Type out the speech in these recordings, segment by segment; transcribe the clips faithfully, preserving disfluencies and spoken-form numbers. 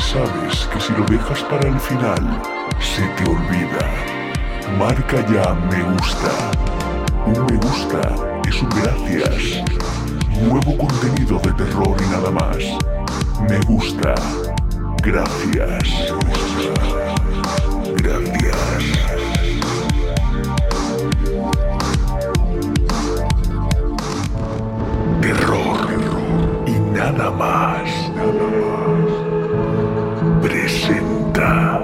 sabes que si lo dejas para el final, se te olvida. Marca ya me gusta. Un me gusta es un gracias. Nuevo contenido de terror y nada más. Me gusta. Gracias. Gracias. Terror y nada más. Presenta.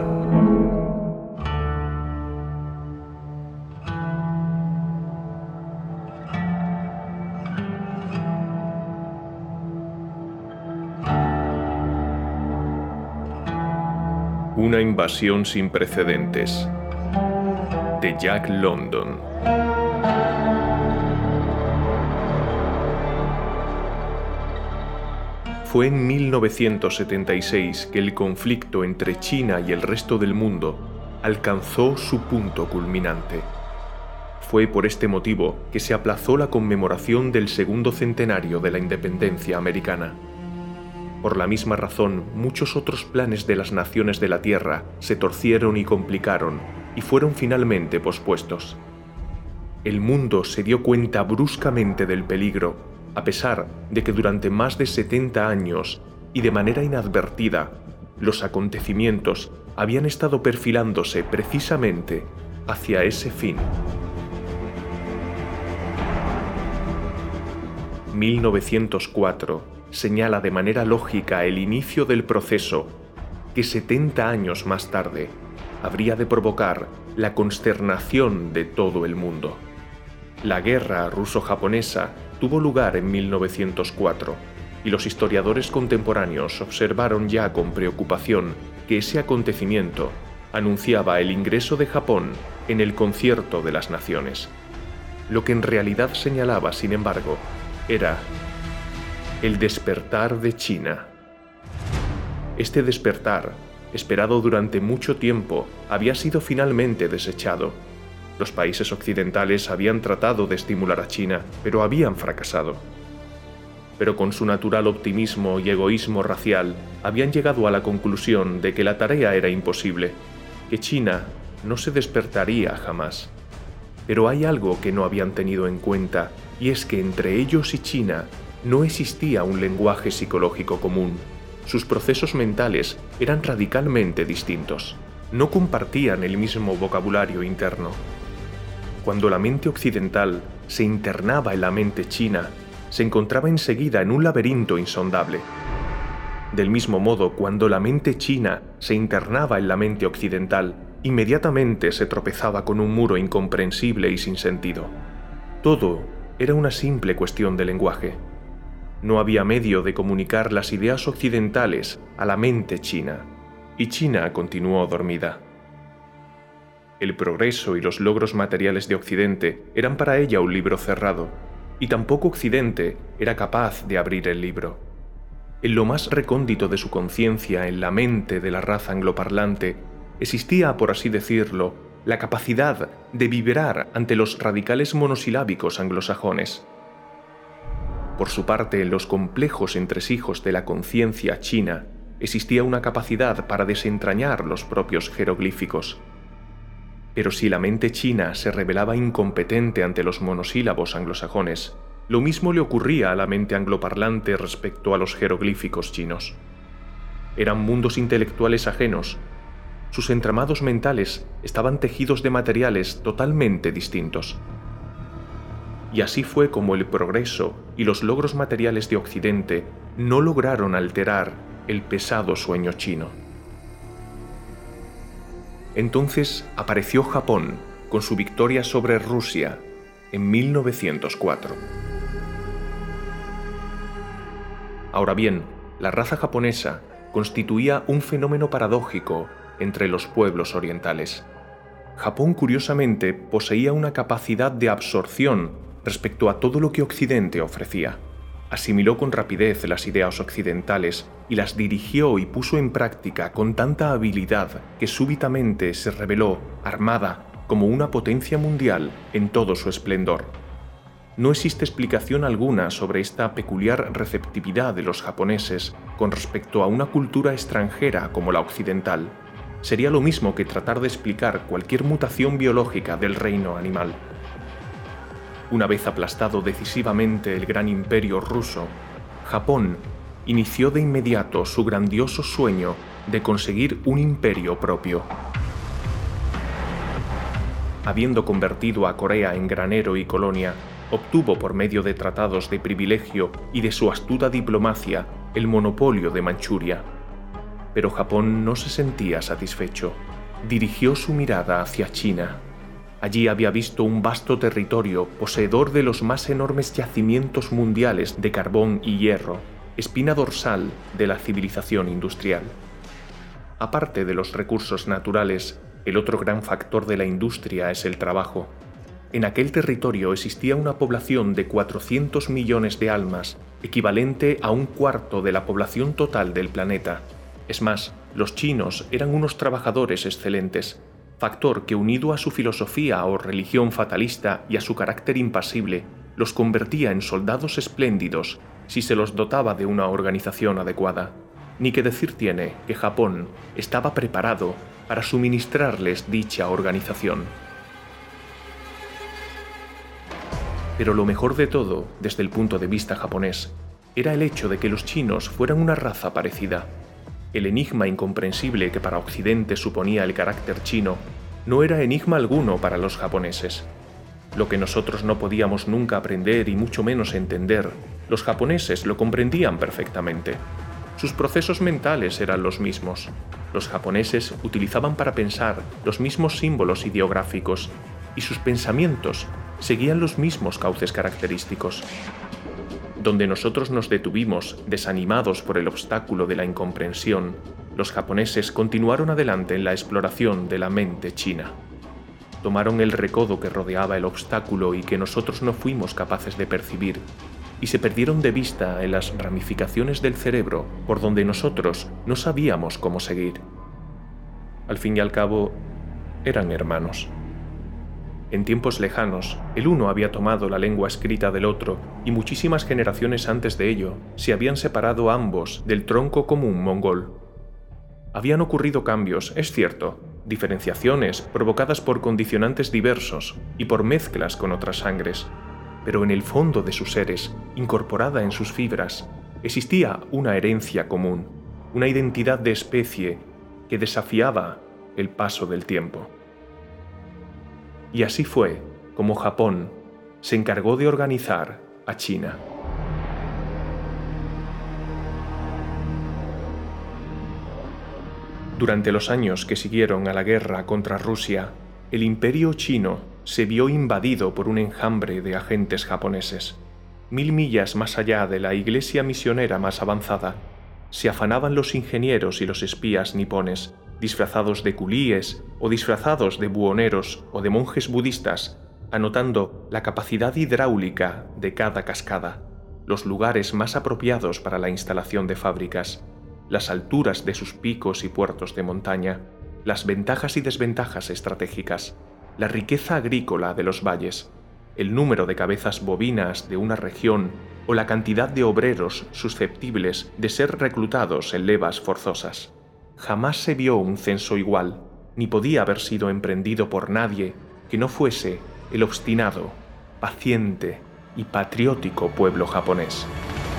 Una invasión sin precedentes, de Jack London. Fue en mil novecientos setenta y seis que el conflicto entre China y el resto del mundo alcanzó su punto culminante. Fue por este motivo que se aplazó la conmemoración del segundo centenario de la independencia americana. Por la misma razón, muchos otros planes de las naciones de la Tierra se torcieron y complicaron, y fueron finalmente pospuestos. El mundo se dio cuenta bruscamente del peligro, a pesar de que durante más de setenta años, y de manera inadvertida, los acontecimientos habían estado perfilándose precisamente hacia ese fin. mil novecientos cuatro señala de manera lógica el inicio del proceso que setenta años más tarde habría de provocar la consternación de todo el mundo. La guerra ruso-japonesa tuvo lugar en mil novecientos cuatro y los historiadores contemporáneos observaron ya con preocupación que ese acontecimiento anunciaba el ingreso de Japón en el concierto de las naciones. Lo que en realidad señalaba, sin embargo, era el despertar de China. Este despertar, esperado durante mucho tiempo, había sido finalmente desechado. Los países occidentales habían tratado de estimular a China, pero habían fracasado. Pero con su natural optimismo y egoísmo racial, habían llegado a la conclusión de que la tarea era imposible, que China no se despertaría jamás. Pero hay algo que no habían tenido en cuenta, y es que entre ellos y China no existía un lenguaje psicológico común. Sus procesos mentales eran radicalmente distintos. No compartían el mismo vocabulario interno. Cuando la mente occidental se internaba en la mente china, se encontraba enseguida en un laberinto insondable. Del mismo modo, cuando la mente china se internaba en la mente occidental, inmediatamente se tropezaba con un muro incomprensible y sin sentido. Todo era una simple cuestión de lenguaje. No había medio de comunicar las ideas occidentales a la mente china, y China continuó dormida. El progreso y los logros materiales de Occidente eran para ella un libro cerrado, y tampoco Occidente era capaz de abrir el libro. En lo más recóndito de su conciencia, en la mente de la raza angloparlante, existía, por así decirlo, la capacidad de vibrar ante los radicales monosilábicos anglosajones. Por su parte, en los complejos entresijos de la conciencia china, existía una capacidad para desentrañar los propios jeroglíficos. Pero si la mente china se revelaba incompetente ante los monosílabos anglosajones, lo mismo le ocurría a la mente angloparlante respecto a los jeroglíficos chinos. Eran mundos intelectuales ajenos. Sus entramados mentales estaban tejidos de materiales totalmente distintos. Y así fue como el progreso y los logros materiales de Occidente no lograron alterar el pesado sueño chino. Entonces apareció Japón con su victoria sobre Rusia en mil novecientos cuatro. Ahora bien, la raza japonesa constituía un fenómeno paradójico entre los pueblos orientales. Japón, curiosamente, poseía una capacidad de absorción respecto a todo lo que Occidente ofrecía. Asimiló con rapidez las ideas occidentales y las dirigió y puso en práctica con tanta habilidad que súbitamente se reveló, armada, como una potencia mundial en todo su esplendor. no existe explicación alguna sobre esta peculiar receptividad de los japoneses con respecto a una cultura extranjera como la occidental. Sería lo mismo que tratar de explicar cualquier mutación biológica del reino animal. Una vez aplastado decisivamente el gran imperio ruso, Japón inició de inmediato su grandioso sueño de conseguir un imperio propio. Habiendo convertido a Corea en granero y colonia, obtuvo por medio de tratados de privilegio y de su astuta diplomacia el monopolio de Manchuria. Pero Japón no se sentía satisfecho. Dirigió su mirada hacia China. Allí había visto un vasto territorio poseedor de los más enormes yacimientos mundiales de carbón y hierro, espina dorsal de la civilización industrial. Aparte de los recursos naturales, el otro gran factor de la industria es el trabajo. En aquel territorio existía una población de cuatrocientos millones de almas, equivalente a un cuarto de la población total del planeta. Es más, los chinos eran unos trabajadores excelentes, factor que, unido a su filosofía o religión fatalista y a su carácter impasible, los convertía en soldados espléndidos si se los dotaba de una organización adecuada. Ni que decir tiene que Japón estaba preparado para suministrarles dicha organización. Pero lo mejor de todo, desde el punto de vista japonés, era el hecho de que los chinos fueran una raza parecida. El enigma incomprensible que para Occidente suponía el carácter chino no era enigma alguno para los japoneses. Lo que nosotros no podíamos nunca aprender y mucho menos entender, los japoneses lo comprendían perfectamente. Sus procesos mentales eran los mismos. Los japoneses utilizaban para pensar los mismos símbolos ideográficos y sus pensamientos seguían los mismos cauces característicos. Donde nosotros nos detuvimos, desanimados por el obstáculo de la incomprensión, los japoneses continuaron adelante en la exploración de la mente china. Tomaron el recodo que rodeaba el obstáculo y que nosotros no fuimos capaces de percibir, y se perdieron de vista en las ramificaciones del cerebro por donde nosotros no sabíamos cómo seguir. Al fin y al cabo, eran hermanos. En tiempos lejanos, el uno había tomado la lengua escrita del otro y muchísimas generaciones antes de ello se habían separado ambos del tronco común mongol. Habían ocurrido cambios, es cierto, diferenciaciones provocadas por condicionantes diversos y por mezclas con otras sangres, pero en el fondo de sus seres, incorporada en sus fibras, existía una herencia común, una identidad de especie que desafiaba el paso del tiempo. Y así fue como Japón se encargó de organizar a China. Durante los años que siguieron a la guerra contra Rusia, el imperio chino se vio invadido por un enjambre de agentes japoneses. Mil millas más allá de la iglesia misionera más avanzada, se afanaban los ingenieros y los espías nipones, disfrazados de culíes o disfrazados de buhoneros o de monjes budistas, anotando la capacidad hidráulica de cada cascada, los lugares más apropiados para la instalación de fábricas, las alturas de sus picos y puertos de montaña, las ventajas y desventajas estratégicas, la riqueza agrícola de los valles, el número de cabezas bovinas de una región o la cantidad de obreros susceptibles de ser reclutados en levas forzosas. Jamás se vio un censo igual, ni podía haber sido emprendido por nadie que no fuese el obstinado, paciente y patriótico pueblo japonés.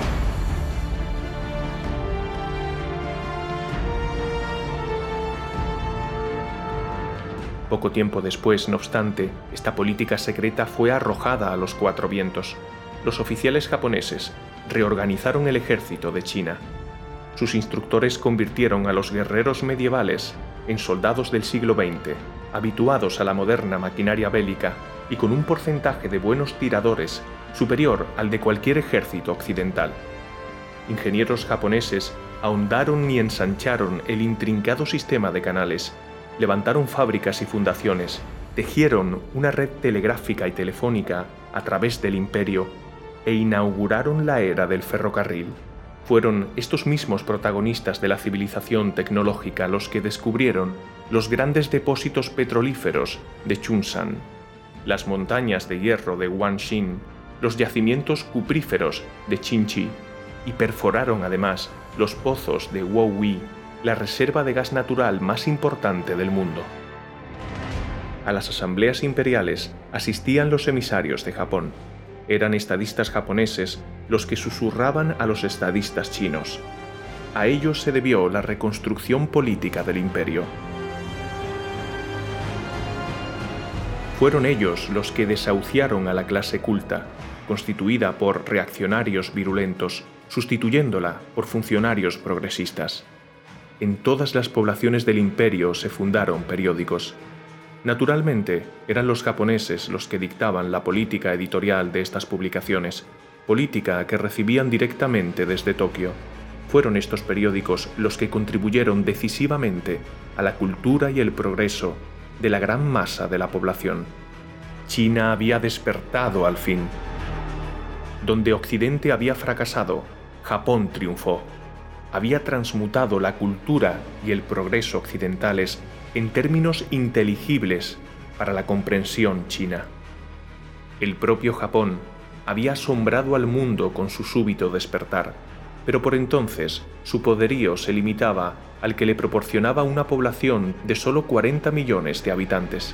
Poco tiempo después, no obstante, esta política secreta fue arrojada a los cuatro vientos. Los oficiales japoneses reorganizaron el ejército de China. Sus instructores convirtieron a los guerreros medievales en soldados del siglo veinte, habituados a la moderna maquinaria bélica y con un porcentaje de buenos tiradores superior al de cualquier ejército occidental. Ingenieros japoneses ahondaron y ensancharon el intrincado sistema de canales, levantaron fábricas y fundaciones, tejieron una red telegráfica y telefónica a través del imperio e inauguraron la era del ferrocarril. Fueron estos mismos protagonistas de la civilización tecnológica los que descubrieron los grandes depósitos petrolíferos de Chunsan, las montañas de hierro de Wanxin los yacimientos cupríferos de Chinchi y perforaron además los pozos de Wowi, la reserva de gas natural más importante del mundo. A las asambleas imperiales asistían los emisarios de Japón. Eran estadistas japoneses los que susurraban a los estadistas chinos. A ellos se debió la reconstrucción política del imperio. Fueron ellos los que desahuciaron a la clase culta, constituida por reaccionarios virulentos, sustituyéndola por funcionarios progresistas. En todas las poblaciones del imperio se fundaron periódicos. Naturalmente, eran los japoneses los que dictaban la política editorial de estas publicaciones, política que recibían directamente desde Tokio. Fueron estos periódicos los que contribuyeron decisivamente a la cultura y el progreso de la gran masa de la población. China había despertado al fin. Donde Occidente había fracasado, Japón triunfó. Había transmutado la cultura y el progreso occidentales en términos inteligibles para la comprensión china. El propio Japón había asombrado al mundo con su súbito despertar, pero por entonces su poderío se limitaba al que le proporcionaba una población de solo cuarenta millones de habitantes.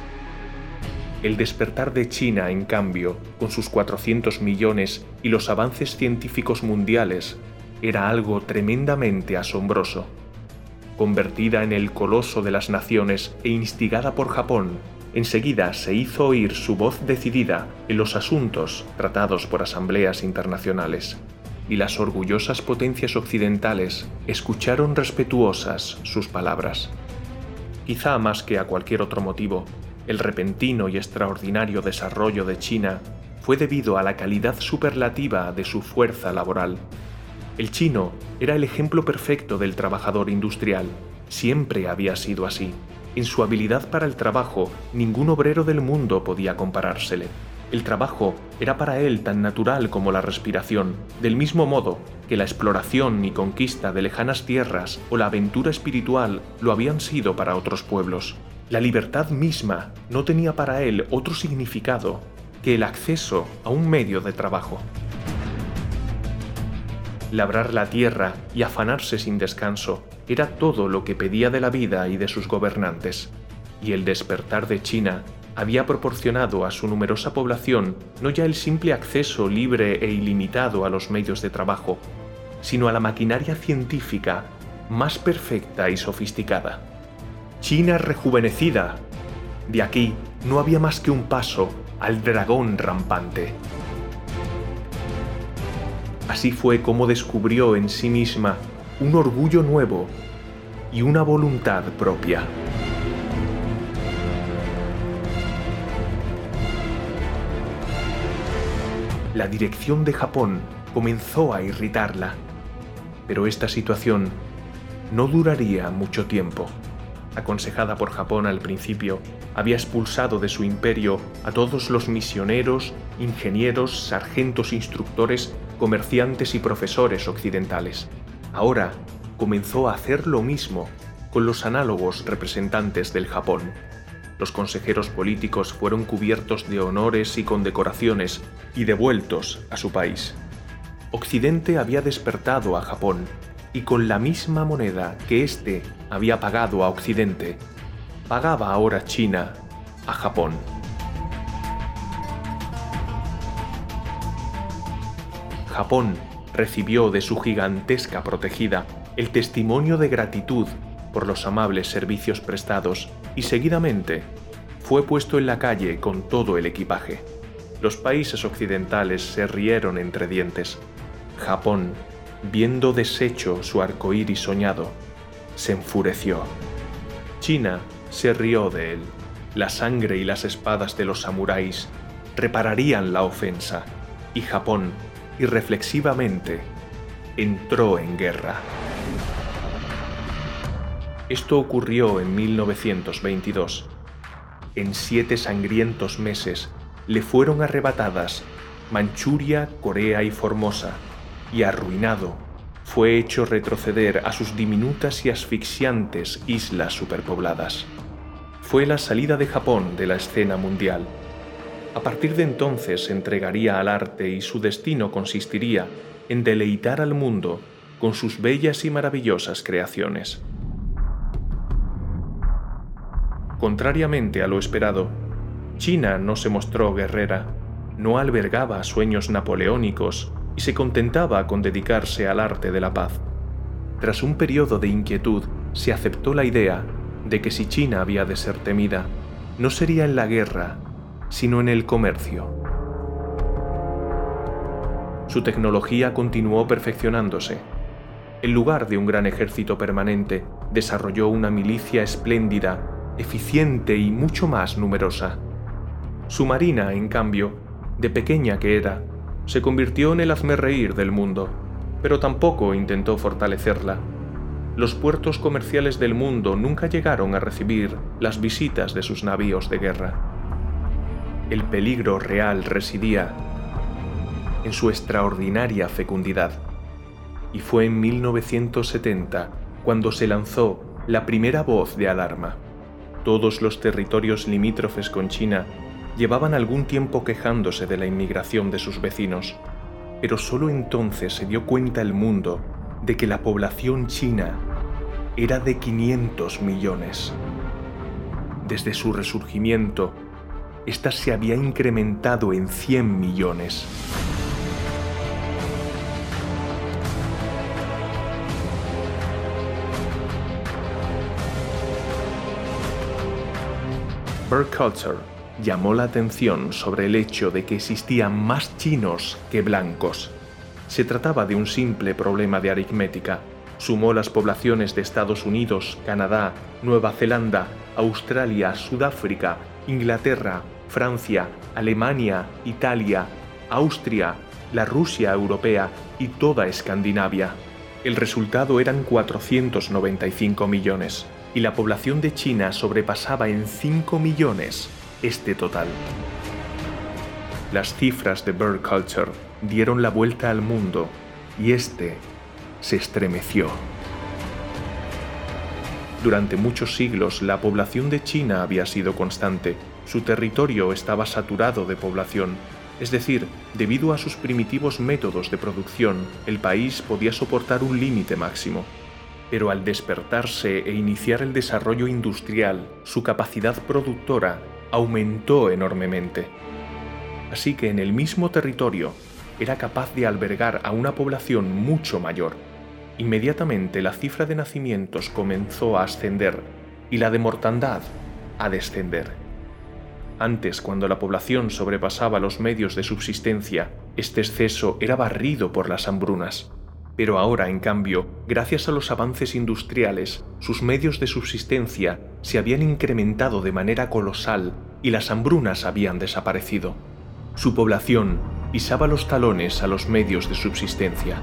El despertar de China, en cambio, con sus cuatrocientos millones y los avances científicos mundiales, era algo tremendamente asombroso. Convertida en el coloso de las naciones e instigada por Japón, enseguida se hizo oír su voz decidida en los asuntos tratados por asambleas internacionales, y las orgullosas potencias occidentales escucharon respetuosas sus palabras. Quizá más que a cualquier otro motivo, el repentino y extraordinario desarrollo de China fue debido a la calidad superlativa de su fuerza laboral. El chino era el ejemplo perfecto del trabajador industrial. Siempre había sido así. En su habilidad para el trabajo, ningún obrero del mundo podía comparársele. El trabajo era para él tan natural como la respiración, del mismo modo que la exploración y conquista de lejanas tierras o la aventura espiritual lo habían sido para otros pueblos. La libertad misma no tenía para él otro significado que el acceso a un medio de trabajo. Labrar la tierra y afanarse sin descanso era todo lo que pedía de la vida y de sus gobernantes, y el despertar de China había proporcionado a su numerosa población no ya el simple acceso libre e ilimitado a los medios de trabajo, sino a la maquinaria científica más perfecta y sofisticada. China rejuvenecida. De aquí no había más que un paso al dragón rampante. Así fue como descubrió en sí misma un orgullo nuevo y una voluntad propia. La dirección de Japón comenzó a irritarla, pero esta situación no duraría mucho tiempo. Aconsejada por Japón al principio, había expulsado de su imperio a todos los misioneros, ingenieros, sargentos, instructores, comerciantes y profesores occidentales. Ahora comenzó a hacer lo mismo con los análogos representantes del Japón. Los consejeros políticos fueron cubiertos de honores y condecoraciones y devueltos a su país. Occidente había despertado a Japón, y con la misma moneda que éste había pagado a Occidente, pagaba ahora China a Japón. Japón recibió de su gigantesca protegida el testimonio de gratitud por los amables servicios prestados y seguidamente fue puesto en la calle con todo el equipaje. Los países occidentales se rieron entre dientes. Japón, viendo deshecho su arcoíris soñado, se enfureció. China se rió de él. La sangre y las espadas de los samuráis repararían la ofensa, y Japón, irreflexivamente, entró en guerra. Esto ocurrió en mil novecientos veintidós. En siete sangrientos meses le fueron arrebatadas Manchuria, Corea y Formosa, y arruinado, fue hecho retroceder a sus diminutas y asfixiantes islas superpobladas. Fue la salida de Japón de la escena mundial. A partir de entonces se entregaría al arte y su destino consistiría en deleitar al mundo con sus bellas y maravillosas creaciones. Contrariamente a lo esperado, China no se mostró guerrera, no albergaba sueños napoleónicos y se contentaba con dedicarse al arte de la paz. Tras un periodo de inquietud, se aceptó la idea de que si China había de ser temida, no sería en la guerra, sino en el comercio. Su tecnología continuó perfeccionándose. En lugar de un gran ejército permanente, desarrolló una milicia espléndida, eficiente y mucho más numerosa. Su marina, en cambio, de pequeña que era, se convirtió en el hazmerreír del mundo, pero tampoco intentó fortalecerla. Los puertos comerciales del mundo nunca llegaron a recibir las visitas de sus navíos de guerra. El peligro real residía en su extraordinaria fecundidad, y fue en mil novecientos setenta cuando se lanzó la primera voz de alarma. Todos los territorios limítrofes con China llevaban algún tiempo quejándose de la inmigración de sus vecinos, pero solo entonces se dio cuenta el mundo de que la población china era de quinientos millones. Desde su resurgimiento, esta se había incrementado en cien millones. Bird Culture llamó la atención sobre el hecho de que existían más chinos que blancos. Se trataba de un simple problema de aritmética. Sumó las poblaciones de Estados Unidos, Canadá, Nueva Zelanda, Australia, Sudáfrica, Inglaterra, Francia, Alemania, Italia, Austria, la Rusia europea y toda Escandinavia. El resultado eran cuatrocientos noventa y cinco millones, y la población de China sobrepasaba en cinco millones este total. Las cifras de Bird Culture dieron la vuelta al mundo y este se estremeció. Durante muchos siglos la población de China había sido constante. Su territorio estaba saturado de población, es decir, debido a sus primitivos métodos de producción, el país podía soportar un límite máximo. Pero al despertarse e iniciar el desarrollo industrial, su capacidad productora aumentó enormemente. Así que en el mismo territorio era capaz de albergar a una población mucho mayor. Inmediatamente la cifra de nacimientos comenzó a ascender y la de mortandad a descender. Antes, cuando la población sobrepasaba los medios de subsistencia, este exceso era barrido por las hambrunas. Pero ahora, en cambio, gracias a los avances industriales, sus medios de subsistencia se habían incrementado de manera colosal y las hambrunas habían desaparecido. Su población pisaba los talones a los medios de subsistencia.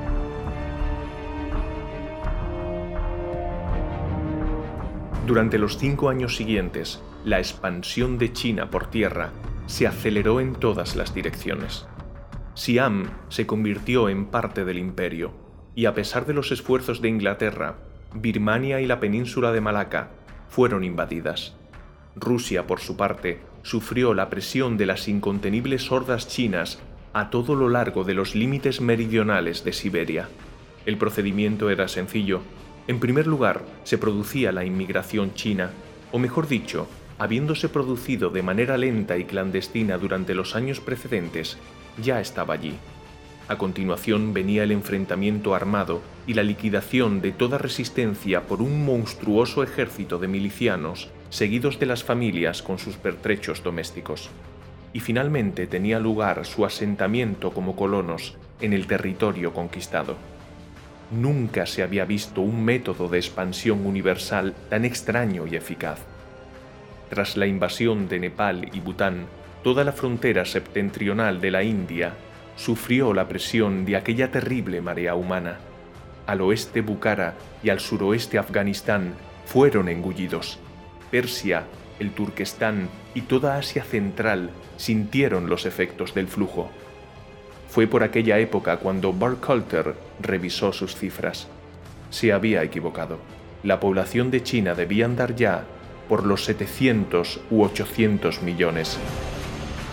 Durante los cinco años siguientes, la expansión de China por tierra se aceleró en todas las direcciones. Siam se convirtió en parte del imperio, y a pesar de los esfuerzos de Inglaterra, Birmania y la península de Malaca fueron invadidas. Rusia, por su parte, sufrió la presión de las incontenibles hordas chinas a todo lo largo de los límites meridionales de Siberia. El procedimiento era sencillo. En primer lugar, se producía la inmigración china, o mejor dicho, habiéndose producido de manera lenta y clandestina durante los años precedentes, ya estaba allí. A continuación venía el enfrentamiento armado y la liquidación de toda resistencia por un monstruoso ejército de milicianos, seguidos de las familias con sus pertrechos domésticos. Y finalmente tenía lugar su asentamiento como colonos en el territorio conquistado. Nunca se había visto un método de expansión universal tan extraño y eficaz. Tras la invasión de Nepal y Bután, toda la frontera septentrional de la India sufrió la presión de aquella terrible marea humana. Al oeste Bukhara y al suroeste Afganistán fueron engullidos. Persia, el Turquestán y toda Asia Central sintieron los efectos del flujo. Fue por aquella época cuando Bird Culture revisó sus cifras. Se había equivocado. La población de China debía andar ya por los setecientos u ochocientos millones.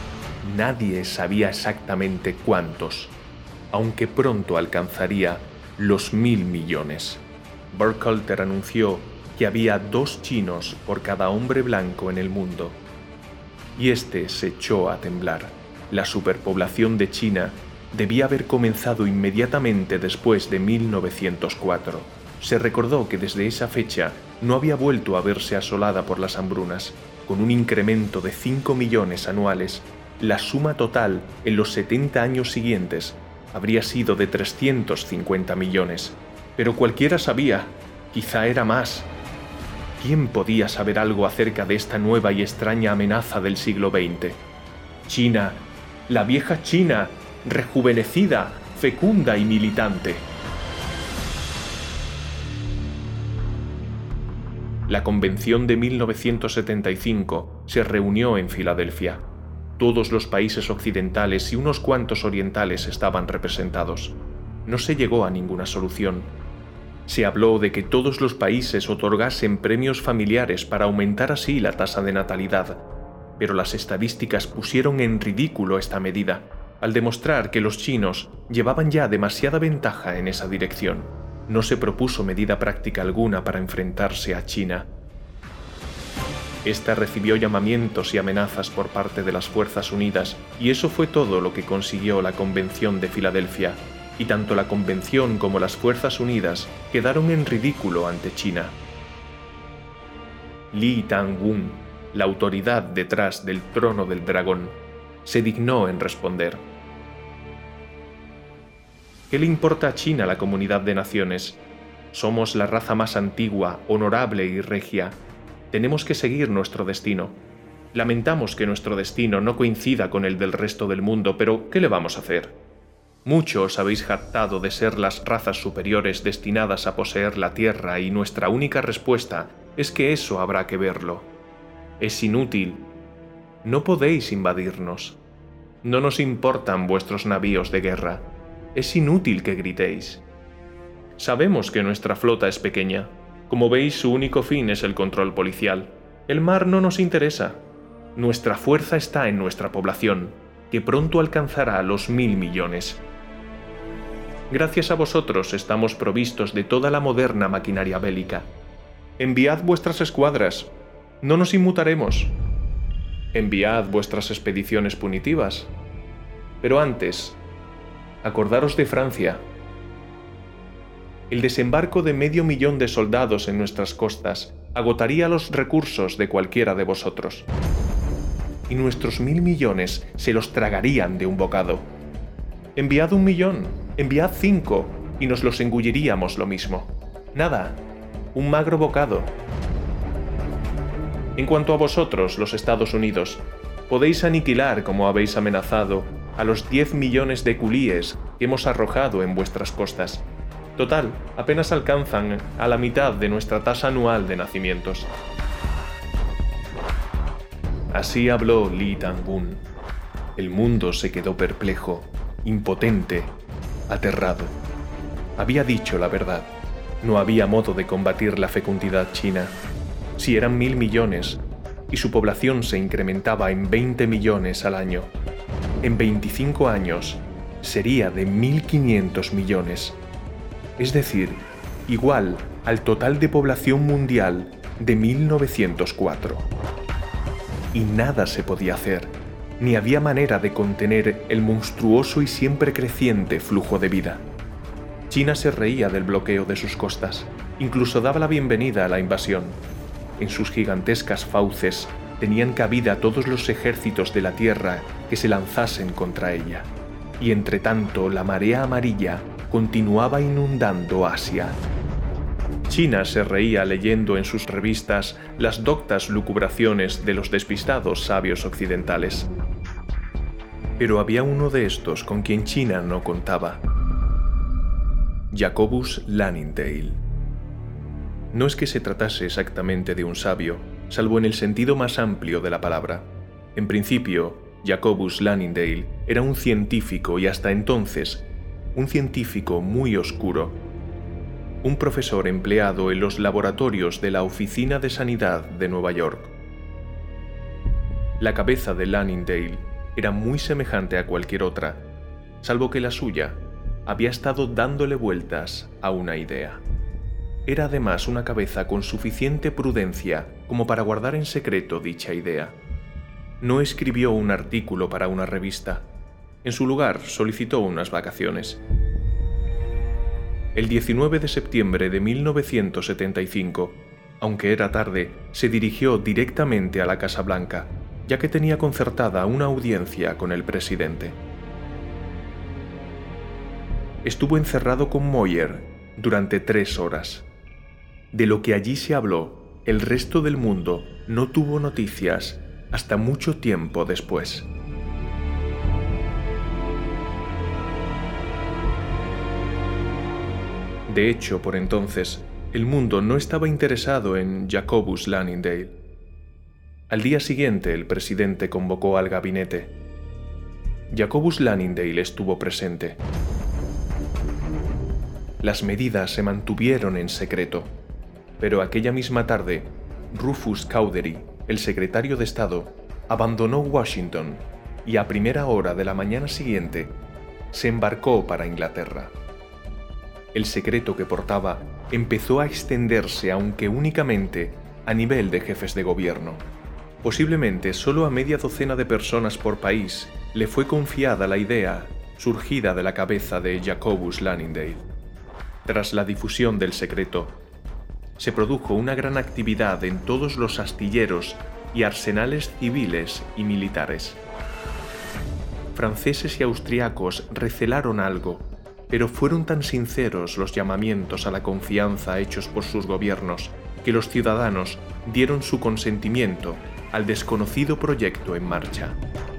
Nadie sabía exactamente cuántos, aunque pronto alcanzaría los mil millones. Burkhalter anunció que había dos chinos por cada hombre blanco en el mundo. Y este se echó a temblar. La superpoblación de China debía haber comenzado inmediatamente después de mil novecientos cuatro. Se recordó que desde esa fecha no había vuelto a verse asolada por las hambrunas. Con un incremento de cinco millones anuales, la suma total en los setenta años siguientes habría sido de trescientos cincuenta millones. Pero cualquiera sabía, quizá era más. ¿Quién podía saber algo acerca de esta nueva y extraña amenaza del siglo veinte? China, la vieja China, rejuvenecida, fecunda y militante. La Convención de mil novecientos setenta y cinco se reunió en Filadelfia. Todos los países occidentales y unos cuantos orientales estaban representados. No se llegó a ninguna solución. Se habló de que todos los países otorgasen premios familiares para aumentar así la tasa de natalidad, pero las estadísticas pusieron en ridículo esta medida, al demostrar que los chinos llevaban ya demasiada ventaja en esa dirección. No se propuso medida práctica alguna para enfrentarse a China. Esta recibió llamamientos y amenazas por parte de las Fuerzas Unidas, y eso fue todo lo que consiguió la Convención de Filadelfia, y tanto la Convención como las Fuerzas Unidas quedaron en ridículo ante China. Lee Tang-gun, la autoridad detrás del trono del dragón, se dignó en responder. ¿Qué le importa a China la comunidad de naciones? Somos la raza más antigua, honorable y regia. Tenemos que seguir nuestro destino. Lamentamos que nuestro destino no coincida con el del resto del mundo, pero ¿qué le vamos a hacer? Muchos habéis jactado de ser las razas superiores destinadas a poseer la tierra y nuestra única respuesta es que eso habrá que verlo. Es inútil. No podéis invadirnos. No nos importan vuestros navíos de guerra. Es inútil que gritéis. Sabemos que nuestra flota es pequeña. Como veis, su único fin es el control policial. El mar no nos interesa. Nuestra fuerza está en nuestra población, que pronto alcanzará los mil millones. Gracias a vosotros estamos provistos de toda la moderna maquinaria bélica. Enviad vuestras escuadras. No nos inmutaremos. Enviad vuestras expediciones punitivas. Pero antes, acordaros de Francia. El desembarco de medio millón de soldados en nuestras costas agotaría los recursos de cualquiera de vosotros. Y nuestros mil millones se los tragarían de un bocado. Enviad un millón, enviad cinco, y nos los engulliríamos lo mismo. Nada, un magro bocado. En cuanto a vosotros, los Estados Unidos, podéis aniquilar, como habéis amenazado, a los diez millones de culíes que hemos arrojado en vuestras costas. Total, apenas alcanzan a la mitad de nuestra tasa anual de nacimientos. Así habló Lee Tang-gun. El mundo se quedó perplejo, impotente, aterrado. Había dicho la verdad. No había modo de combatir la fecundidad china. Si eran mil millones, y su población se incrementaba en veinte millones al año, en veinticinco años sería de mil quinientos millones. Es decir, igual al total de población mundial de mil novecientos cuatro. Y nada se podía hacer, ni había manera de contener el monstruoso y siempre creciente flujo de vida. China se reía del bloqueo de sus costas, incluso daba la bienvenida a la invasión. En sus gigantescas fauces tenían cabida todos los ejércitos de la tierra que se lanzasen contra ella. Y entre tanto la marea amarilla continuaba inundando Asia. China se reía leyendo en sus revistas las doctas lucubraciones de los despistados sabios occidentales. Pero había uno de estos con quien China no contaba. Jacobus Lanningdale. No es que se tratase exactamente de un sabio, salvo en el sentido más amplio de la palabra. En principio, Jacobus Lanningdale era un científico y hasta entonces, un científico muy oscuro. Un profesor empleado en los laboratorios de la Oficina de Sanidad de Nueva York. La cabeza de Lanningdale era muy semejante a cualquier otra, salvo que la suya había estado dándole vueltas a una idea. Era además una cabeza con suficiente prudencia como para guardar en secreto dicha idea. No escribió un artículo para una revista. En su lugar, solicitó unas vacaciones. El diecinueve de septiembre de mil novecientos setenta y cinco, aunque era tarde, se dirigió directamente a la Casa Blanca, ya que tenía concertada una audiencia con el presidente. Estuvo encerrado con Moyer durante tres horas. De lo que allí se habló, el resto del mundo no tuvo noticias hasta mucho tiempo después. De hecho, por entonces, el mundo no estaba interesado en Jacobus Lanningdale. Al día siguiente, el presidente convocó al gabinete. Jacobus Lanningdale estuvo presente. Las medidas se mantuvieron en secreto, pero aquella misma tarde, Rufus Cowdery, el secretario de Estado, abandonó Washington y a primera hora de la mañana siguiente se embarcó para Inglaterra. El secreto que portaba empezó a extenderse, aunque únicamente a nivel de jefes de gobierno. Posiblemente solo a media docena de personas por país le fue confiada la idea surgida de la cabeza de Jacobus Lanningdale. Tras la difusión del secreto, se produjo una gran actividad en todos los astilleros y arsenales civiles y militares. Franceses y austriacos recelaron algo, pero fueron tan sinceros los llamamientos a la confianza hechos por sus gobiernos que los ciudadanos dieron su consentimiento al desconocido proyecto en marcha.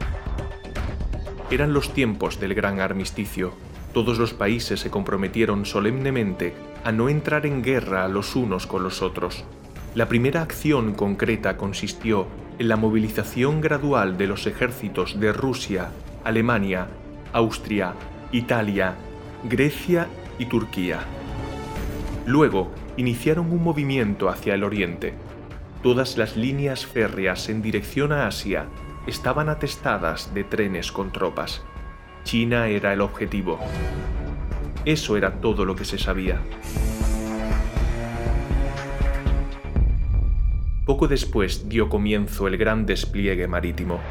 Eran los tiempos del gran armisticio. Todos los países se comprometieron solemnemente a no entrar en guerra los unos con los otros. La primera acción concreta consistió en la movilización gradual de los ejércitos de Rusia, Alemania, Austria, Italia, Grecia y Turquía. Luego iniciaron un movimiento hacia el oriente. Todas las líneas férreas en dirección a Asia estaban atestadas de trenes con tropas. China era el objetivo. Eso era todo lo que se sabía. Poco después dio comienzo el gran despliegue marítimo.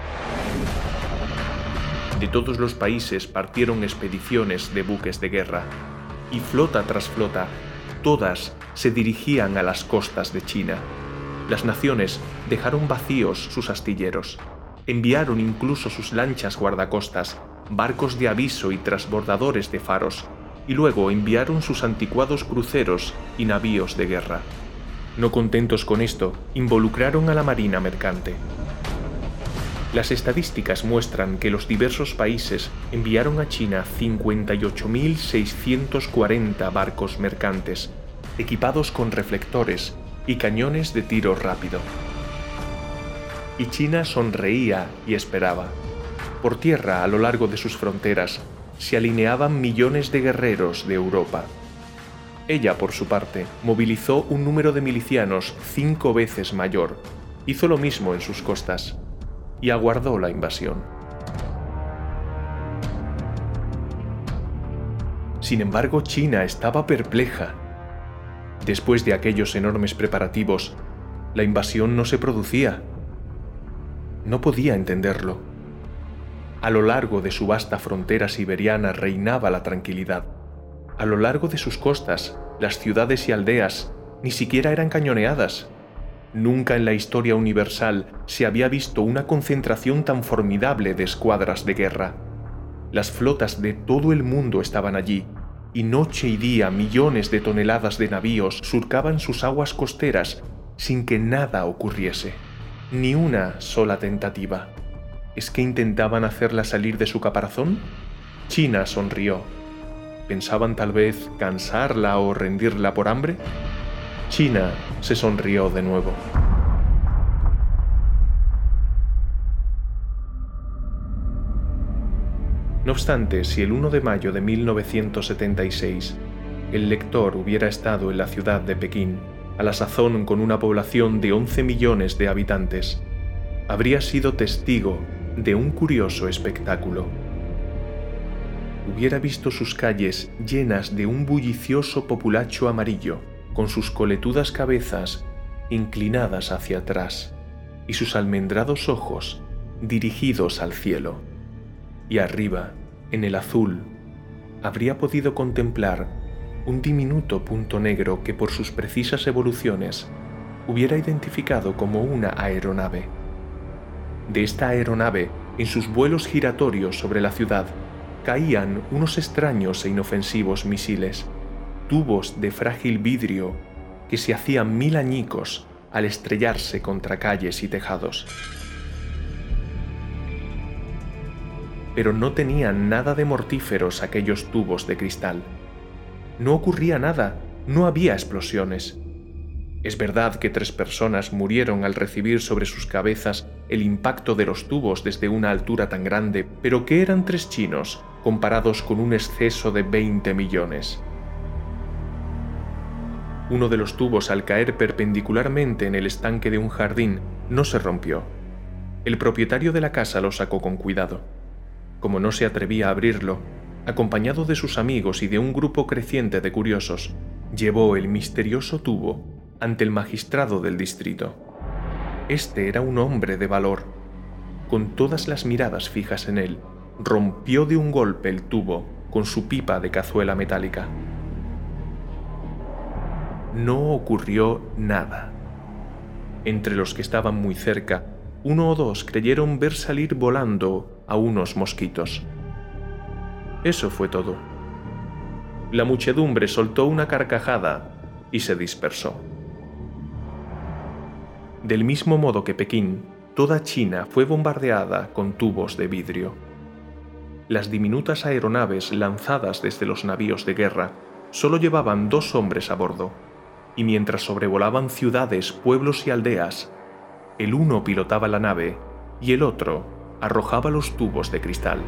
De todos los países partieron expediciones de buques de guerra, y flota tras flota, todas se dirigían a las costas de China. Las naciones dejaron vacíos sus astilleros, enviaron incluso sus lanchas guardacostas, barcos de aviso y transbordadores de faros, y luego enviaron sus anticuados cruceros y navíos de guerra. No contentos con esto, involucraron a la marina mercante. Las estadísticas muestran que los diversos países enviaron a China cincuenta y ocho mil seiscientos cuarenta barcos mercantes, equipados con reflectores y cañones de tiro rápido. Y China sonreía y esperaba. Por tierra, a lo largo de sus fronteras, se alineaban millones de guerreros de Europa. Ella, por su parte, movilizó un número de milicianos cinco veces mayor, hizo lo mismo en sus costas, y aguardó la invasión. Sin embargo, China estaba perpleja. Después de aquellos enormes preparativos, la invasión no se producía. No podía entenderlo. A lo largo de su vasta frontera siberiana reinaba la tranquilidad. A lo largo de sus costas, las ciudades y aldeas ni siquiera eran cañoneadas. Nunca en la historia universal se había visto una concentración tan formidable de escuadras de guerra. Las flotas de todo el mundo estaban allí, y noche y día millones de toneladas de navíos surcaban sus aguas costeras sin que nada ocurriese. Ni una sola tentativa. ¿Es que intentaban hacerla salir de su caparazón? China sonrió. ¿Pensaban tal vez cansarla o rendirla por hambre? China se sonrió de nuevo. No obstante, si el primero de mayo de mil novecientos setenta y seis el lector hubiera estado en la ciudad de Pekín, a la sazón con una población de once millones de habitantes, habría sido testigo de un curioso espectáculo. Hubiera visto sus calles llenas de un bullicioso populacho amarillo, con sus coletudas cabezas inclinadas hacia atrás y sus almendrados ojos dirigidos al cielo. Y arriba, en el azul, habría podido contemplar un diminuto punto negro que por sus precisas evoluciones hubiera identificado como una aeronave. De esta aeronave, en sus vuelos giratorios sobre la ciudad, caían unos extraños e inofensivos misiles, tubos de frágil vidrio que se hacían mil añicos al estrellarse contra calles y tejados. Pero no tenían nada de mortíferos aquellos tubos de cristal. No ocurría nada, no había explosiones. Es verdad que tres personas murieron al recibir sobre sus cabezas el impacto de los tubos desde una altura tan grande, pero que eran tres chinos comparados con un exceso de veinte millones. Uno de los tubos, al caer perpendicularmente en el estanque de un jardín, no se rompió. El propietario de la casa lo sacó con cuidado. Como no se atrevía a abrirlo, acompañado de sus amigos y de un grupo creciente de curiosos, llevó el misterioso tubo ante el magistrado del distrito. Este era un hombre de valor. Con todas las miradas fijas en él, rompió de un golpe el tubo con su pipa de cazuela metálica. No ocurrió nada. Entre los que estaban muy cerca, uno o dos creyeron ver salir volando a unos mosquitos. Eso fue todo. La muchedumbre soltó una carcajada y se dispersó. Del mismo modo que Pekín, toda China fue bombardeada con tubos de vidrio. Las diminutas aeronaves lanzadas desde los navíos de guerra solo llevaban dos hombres a bordo, y mientras sobrevolaban ciudades, pueblos y aldeas, el uno pilotaba la nave y el otro arrojaba los tubos de cristal.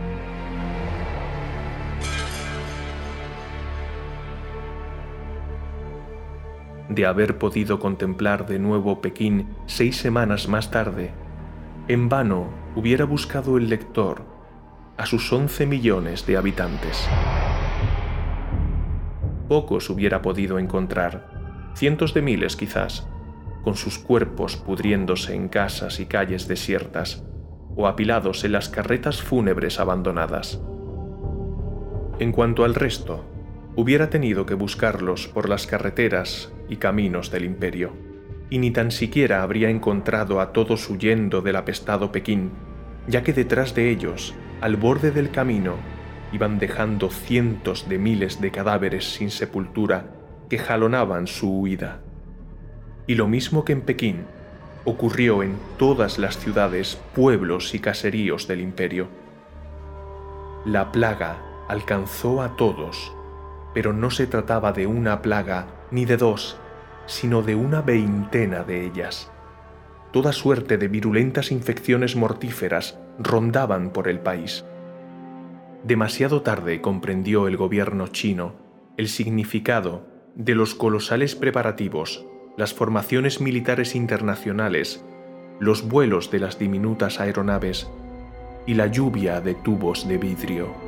De haber podido contemplar de nuevo Pekín seis semanas más tarde, en vano hubiera buscado el lector a sus once millones de habitantes. Pocos hubiera podido encontrar, cientos de miles quizás, con sus cuerpos pudriéndose en casas y calles desiertas o apilados en las carretas fúnebres abandonadas. En cuanto al resto, hubiera tenido que buscarlos por las carreteras y caminos del imperio, y ni tan siquiera habría encontrado a todos huyendo del apestado Pekín, ya que detrás de ellos, al borde del camino, iban dejando cientos de miles de cadáveres sin sepultura que jalonaban su huida. Y lo mismo que en Pekín, ocurrió en todas las ciudades, pueblos y caseríos del imperio. La plaga alcanzó a todos, pero no se trataba de una plaga ni de dos, sino de una veintena de ellas. Toda suerte de virulentas infecciones mortíferas rondaban por el país. Demasiado tarde comprendió el gobierno chino el significado de los colosales preparativos, las formaciones militares internacionales, los vuelos de las diminutas aeronaves y la lluvia de tubos de vidrio.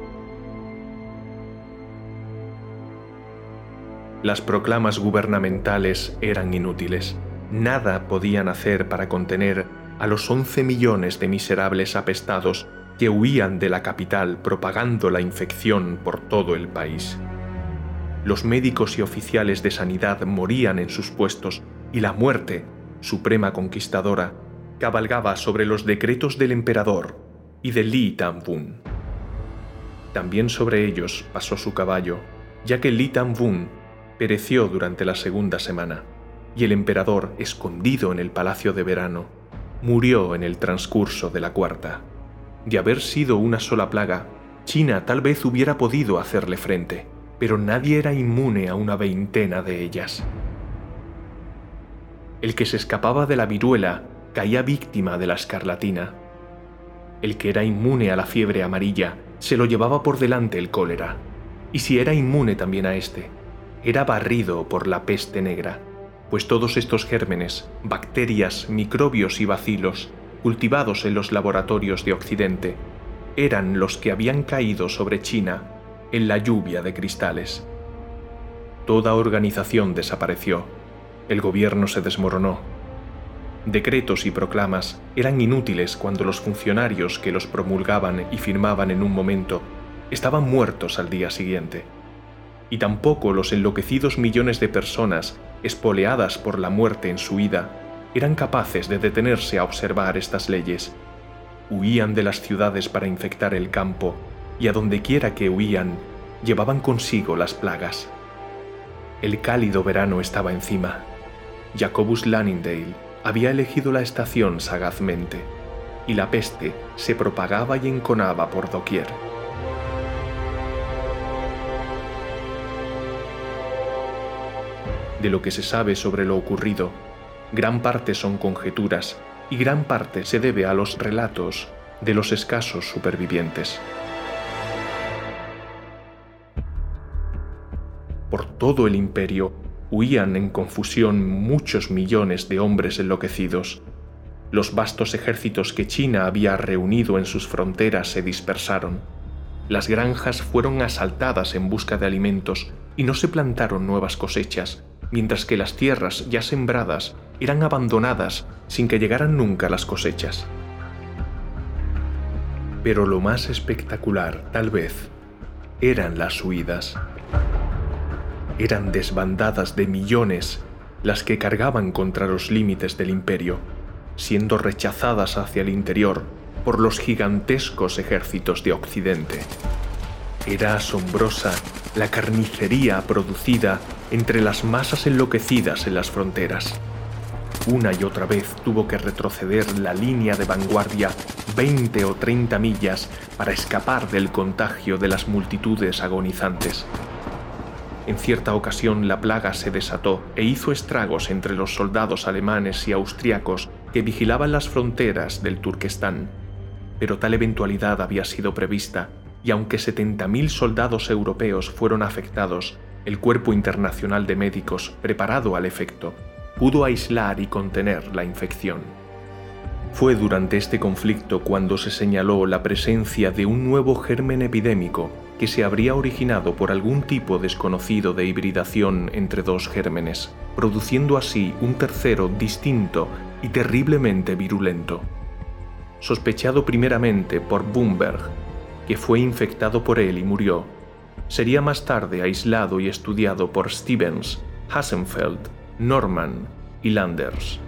Las proclamas gubernamentales eran inútiles. Nada podían hacer para contener a los once millones de miserables apestados que huían de la capital propagando la infección por todo el país. Los médicos y oficiales de sanidad morían en sus puestos y la muerte, suprema conquistadora, cabalgaba sobre los decretos del emperador y de Li Tanfun. También sobre ellos pasó su caballo, ya que Li Tanfun pereció durante la segunda semana, y el emperador, escondido en el palacio de verano, murió en el transcurso de la cuarta. De haber sido una sola plaga, China tal vez hubiera podido hacerle frente, pero nadie era inmune a una veintena de ellas. El que se escapaba de la viruela caía víctima de la escarlatina. El que era inmune a la fiebre amarilla se lo llevaba por delante el cólera, y si era inmune también a este, era barrido por la peste negra, pues todos estos gérmenes, bacterias, microbios y bacilos, cultivados en los laboratorios de Occidente, eran los que habían caído sobre China en la lluvia de cristales. Toda organización desapareció, el gobierno se desmoronó. Decretos y proclamas eran inútiles cuando los funcionarios que los promulgaban y firmaban en un momento estaban muertos al día siguiente. Y tampoco los enloquecidos millones de personas espoleadas por la muerte en su huida eran capaces de detenerse a observar estas leyes. Huían de las ciudades para infectar el campo y a donde quiera que huían llevaban consigo las plagas. El cálido verano estaba encima. Jacobus Lanindale había elegido la estación sagazmente, y la peste se propagaba y enconaba por doquier. De lo que se sabe sobre lo ocurrido, gran parte son conjeturas y gran parte se debe a los relatos de los escasos supervivientes. Por todo el imperio huían en confusión muchos millones de hombres enloquecidos. Los vastos ejércitos que China había reunido en sus fronteras se dispersaron. Las granjas fueron asaltadas en busca de alimentos y no se plantaron nuevas cosechas, mientras que las tierras ya sembradas eran abandonadas sin que llegaran nunca las cosechas. Pero lo más espectacular, tal vez, eran las huidas. Eran desbandadas de millones las que cargaban contra los límites del imperio, siendo rechazadas hacia el interior por los gigantescos ejércitos de Occidente. Era asombrosa la carnicería producida entre las masas enloquecidas en las fronteras. Una y otra vez tuvo que retroceder la línea de vanguardia veinte o treinta millas para escapar del contagio de las multitudes agonizantes. En cierta ocasión la plaga se desató e hizo estragos entre los soldados alemanes y austriacos que vigilaban las fronteras del Turquestán. Pero tal eventualidad había sido prevista, y aunque setenta mil soldados europeos fueron afectados, el Cuerpo Internacional de Médicos, preparado al efecto, pudo aislar y contener la infección. Fue durante este conflicto cuando se señaló la presencia de un nuevo germen epidémico que se habría originado por algún tipo desconocido de hibridación entre dos gérmenes, produciendo así un tercero distinto y terriblemente virulento. Sospechado primeramente por Bumberg, que fue infectado por él y murió, sería más tarde aislado y estudiado por Stevens, Hasenfeld, Norman y Landers.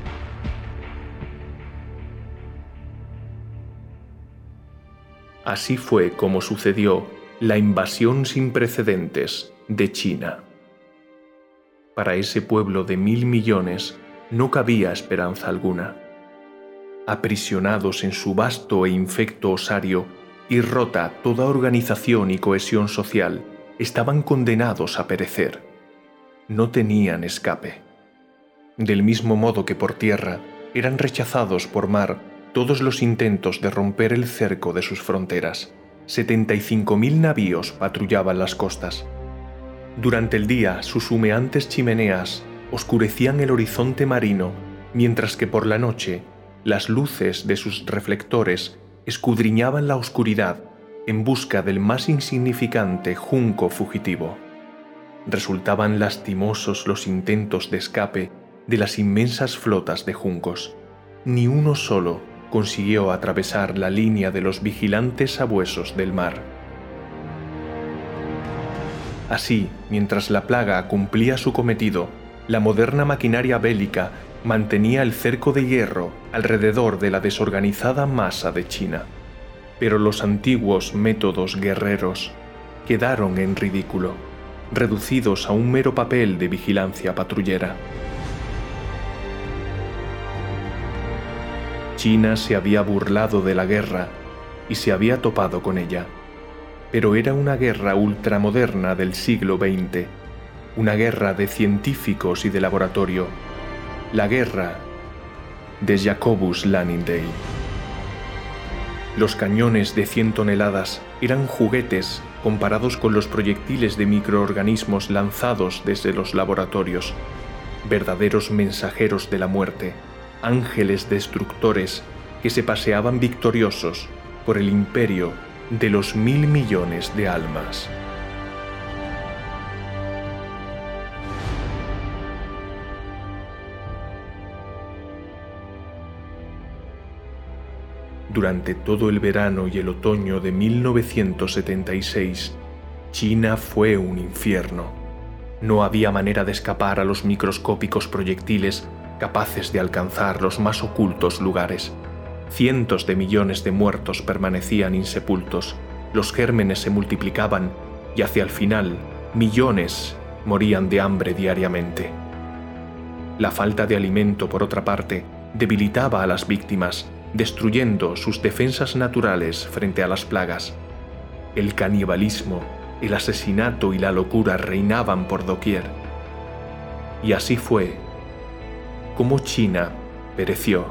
Así fue como sucedió la invasión sin precedentes de China. Para ese pueblo de mil millones no cabía esperanza alguna. Aprisionados en su vasto e infecto osario y rota toda organización y cohesión social, estaban condenados a perecer. No tenían escape. Del mismo modo que por tierra, eran rechazados por mar todos los intentos de romper el cerco de sus fronteras. setenta y cinco mil navíos patrullaban las costas. Durante el día, sus humeantes chimeneas oscurecían el horizonte marino, mientras que por la noche, las luces de sus reflectores escudriñaban la oscuridad en busca del más insignificante junco fugitivo. Resultaban lastimosos los intentos de escape de las inmensas flotas de juncos. Ni uno solo consiguió atravesar la línea de los vigilantes sabuesos del mar. Así, mientras la plaga cumplía su cometido, la moderna maquinaria bélica mantenía el cerco de hierro alrededor de la desorganizada masa de China. Pero los antiguos métodos guerreros quedaron en ridículo, reducidos a un mero papel de vigilancia patrullera. China se había burlado de la guerra y se había topado con ella, pero era una guerra ultramoderna del siglo veinte, una guerra de científicos y de laboratorio, la guerra de Jacobus Lanindale. Los cañones de cien toneladas eran juguetes comparados con los proyectiles de microorganismos lanzados desde los laboratorios, verdaderos mensajeros de la muerte, ángeles destructores que se paseaban victoriosos por el imperio de los mil millones de almas. Durante todo el verano y el otoño de mil novecientos setenta y seis, China fue un infierno. No había manera de escapar a los microscópicos proyectiles capaces de alcanzar los más ocultos lugares. Cientos de millones de muertos permanecían insepultos, los gérmenes se multiplicaban y hacia el final, millones morían de hambre diariamente. La falta de alimento, por otra parte, debilitaba a las víctimas, destruyendo sus defensas naturales frente a las plagas. El canibalismo, el asesinato y la locura reinaban por doquier. Y así fue como China pereció.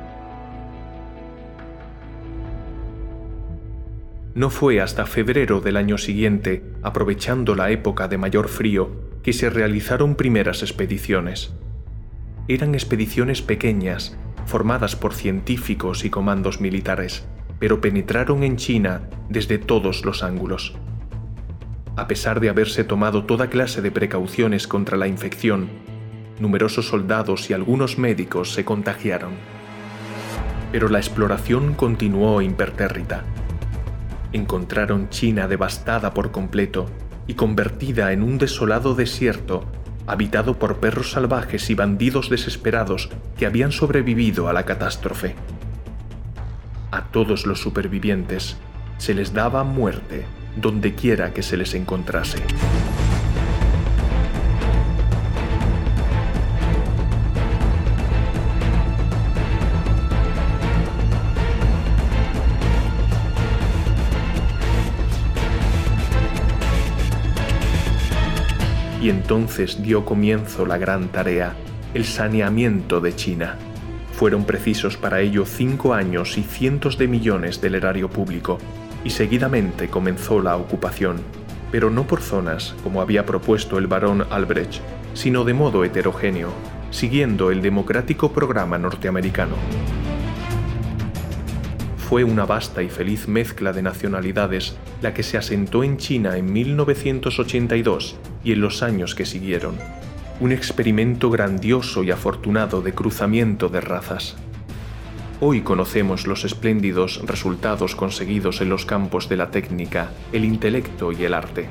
No fue hasta febrero del año siguiente, aprovechando la época de mayor frío, que se realizaron primeras expediciones. Eran expediciones pequeñas, formadas por científicos y comandos militares, pero penetraron en China desde todos los ángulos. A pesar de haberse tomado toda clase de precauciones contra la infección, numerosos soldados y algunos médicos se contagiaron. Pero la exploración continuó impertérrita. Encontraron China devastada por completo y convertida en un desolado desierto habitado por perros salvajes y bandidos desesperados que habían sobrevivido a la catástrofe. A todos los supervivientes se les daba muerte donde quiera que se les encontrase. Y entonces dio comienzo la gran tarea, el saneamiento de China. Fueron precisos para ello cinco años y cientos de millones del erario público, y seguidamente comenzó la ocupación, pero no por zonas, como había propuesto el barón Albrecht, sino de modo heterogéneo, siguiendo el democrático programa norteamericano. Fue una vasta y feliz mezcla de nacionalidades la que se asentó en China en mil novecientos ochenta y dos y en los años que siguieron. Un experimento grandioso y afortunado de cruzamiento de razas. Hoy conocemos los espléndidos resultados conseguidos en los campos de la técnica, el intelecto y el arte.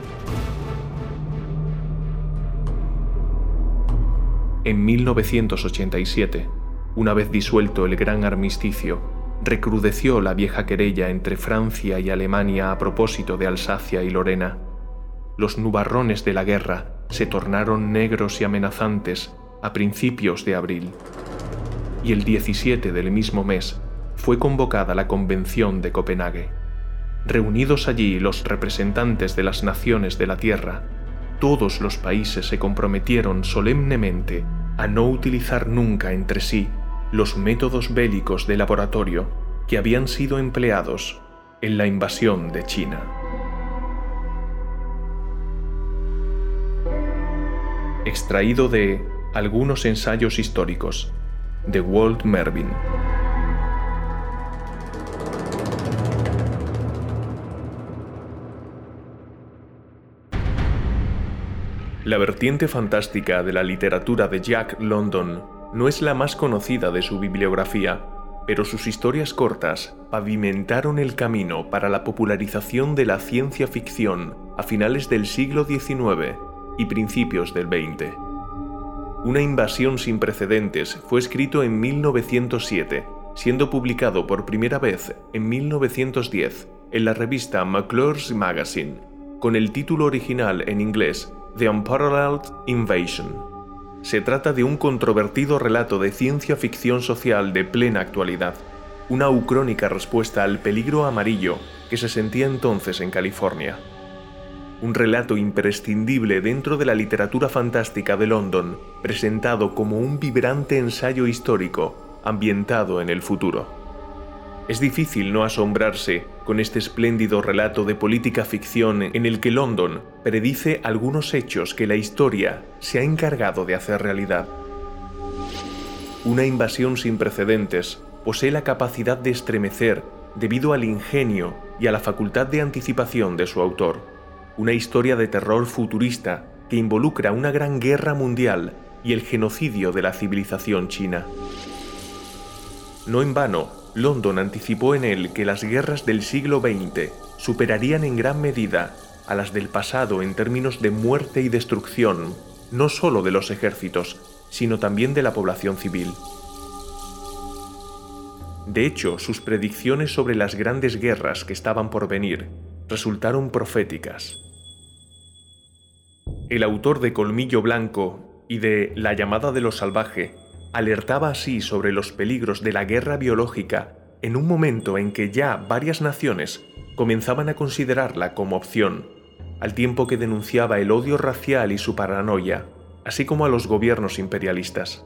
En mil novecientos ochenta y siete, una vez disuelto el gran armisticio, recrudeció la vieja querella entre Francia y Alemania a propósito de Alsacia y Lorena. Los nubarrones de la guerra se tornaron negros y amenazantes a principios de abril. Y el diecisiete del mismo mes fue convocada la Convención de Copenhague. Reunidos allí los representantes de las naciones de la Tierra, todos los países se comprometieron solemnemente a no utilizar nunca entre sí los métodos bélicos de laboratorio que habían sido empleados en la invasión de China. Extraído de Algunos ensayos históricos, de Walt Mervyn. La vertiente fantástica de la literatura de Jack London no es la más conocida de su bibliografía, pero sus historias cortas pavimentaron el camino para la popularización de la ciencia ficción a finales del siglo diecinueve y principios del veinte. Una invasión sin precedentes fue escrito en mil novecientos siete, siendo publicado por primera vez en mil novecientos diez en la revista McClure's Magazine, con el título original en inglés The Unparalleled Invasion. Se trata de un controvertido relato de ciencia ficción social de plena actualidad, una ucrónica respuesta al peligro amarillo que se sentía entonces en California. Un relato imprescindible dentro de la literatura fantástica de London, presentado como un vibrante ensayo histórico ambientado en el futuro. Es difícil no asombrarse con este espléndido relato de política ficción en el que London predice algunos hechos que la historia se ha encargado de hacer realidad. Una invasión sin precedentes posee la capacidad de estremecer debido al ingenio y a la facultad de anticipación de su autor. Una historia de terror futurista que involucra una gran guerra mundial y el genocidio de la civilización china. No en vano, London anticipó en él que las guerras del siglo veinte superarían en gran medida a las del pasado en términos de muerte y destrucción, no solo de los ejércitos, sino también de la población civil. De hecho, sus predicciones sobre las grandes guerras que estaban por venir resultaron proféticas. El autor de Colmillo Blanco y de La llamada de lo salvaje alertaba así sobre los peligros de la guerra biológica en un momento en que ya varias naciones comenzaban a considerarla como opción, al tiempo que denunciaba el odio racial y su paranoia, así como a los gobiernos imperialistas.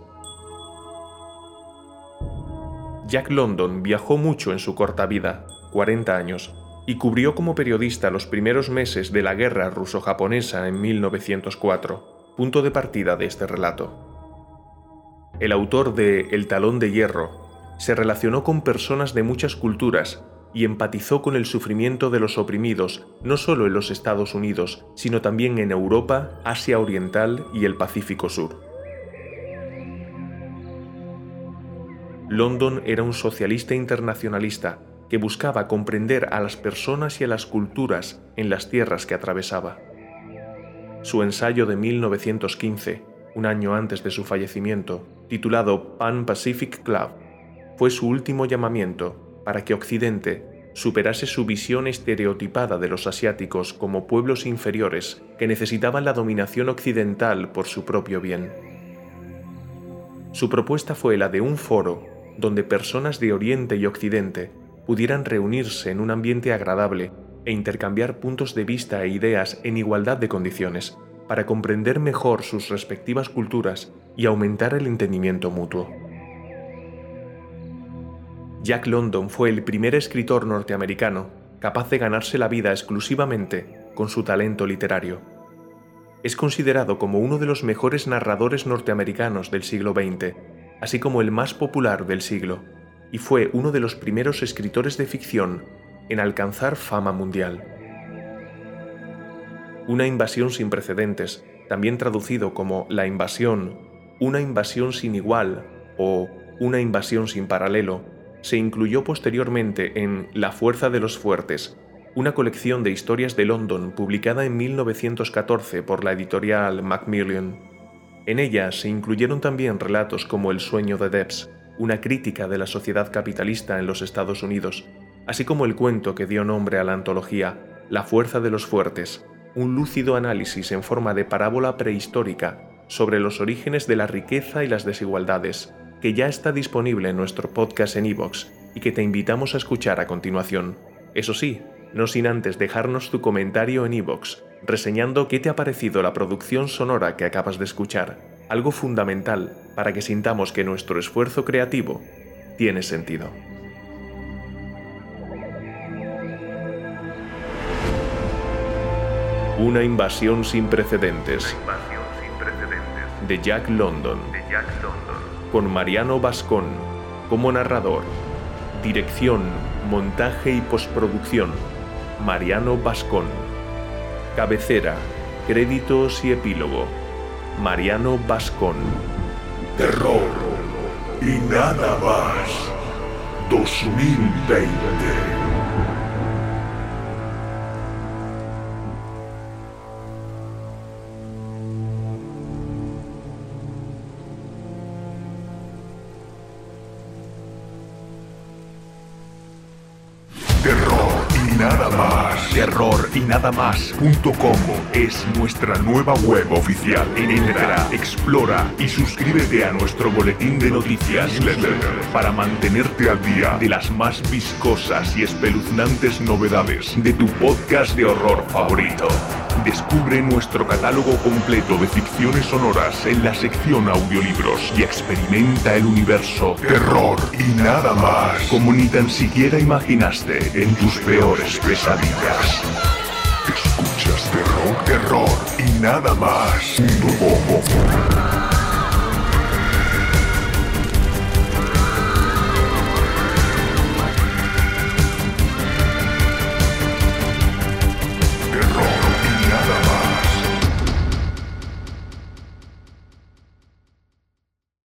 Jack London viajó mucho en su corta vida, cuarenta años, y cubrió como periodista los primeros meses de la guerra ruso-japonesa en mil novecientos cuatro, punto de partida de este relato. El autor de El talón de hierro se relacionó con personas de muchas culturas y empatizó con el sufrimiento de los oprimidos no solo en los Estados Unidos, sino también en Europa, Asia Oriental y el Pacífico Sur. London era un socialista internacionalista que buscaba comprender a las personas y a las culturas en las tierras que atravesaba. Su ensayo de mil novecientos quince, un año antes de su fallecimiento, titulado Pan Pacific Club, fue su último llamamiento para que Occidente superase su visión estereotipada de los asiáticos como pueblos inferiores que necesitaban la dominación occidental por su propio bien. Su propuesta fue la de un foro donde personas de Oriente y Occidente pudieran reunirse en un ambiente agradable e intercambiar puntos de vista e ideas en igualdad de condiciones, para comprender mejor sus respectivas culturas y aumentar el entendimiento mutuo. Jack London fue el primer escritor norteamericano capaz de ganarse la vida exclusivamente con su talento literario. Es considerado como uno de los mejores narradores norteamericanos del siglo veinte, así como el más popular del siglo, y fue uno de los primeros escritores de ficción en alcanzar fama mundial. Una invasión sin precedentes, también traducido como La invasión, Una invasión sin igual o Una invasión sin paralelo, se incluyó posteriormente en La fuerza de los fuertes, una colección de historias de London publicada en mil novecientos catorce por la editorial Macmillan. En ella se incluyeron también relatos como El sueño de Debs, una crítica de la sociedad capitalista en los Estados Unidos, así como el cuento que dio nombre a la antología, La fuerza de los fuertes, un lúcido análisis en forma de parábola prehistórica sobre los orígenes de la riqueza y las desigualdades, que ya está disponible en nuestro podcast en iVoox y que te invitamos a escuchar a continuación. Eso sí, no sin antes dejarnos tu comentario en iVoox, reseñando qué te ha parecido la producción sonora que acabas de escuchar, algo fundamental para que sintamos que nuestro esfuerzo creativo tiene sentido. Una invasión sin precedentes, de Jack London, con Mariano Bascón como narrador. Dirección, montaje y postproducción, Mariano Bascón. Cabecera, créditos y epílogo, Mariano Bascón. Terror y nada más. dos mil veinte. Terror y nada más. Terror y nada más punto com es nuestra nueva web oficial. Entra, explora y suscríbete a nuestro boletín de noticias para mantenerte al día de las más viscosas y espeluznantes novedades de tu podcast de horror favorito. Descubre nuestro catálogo completo de ficciones sonoras en la sección audiolibros y experimenta el universo terror y nada más como ni tan siquiera imaginaste en tus peores pesadillas. Escuchas terror, terror y nada más punto com.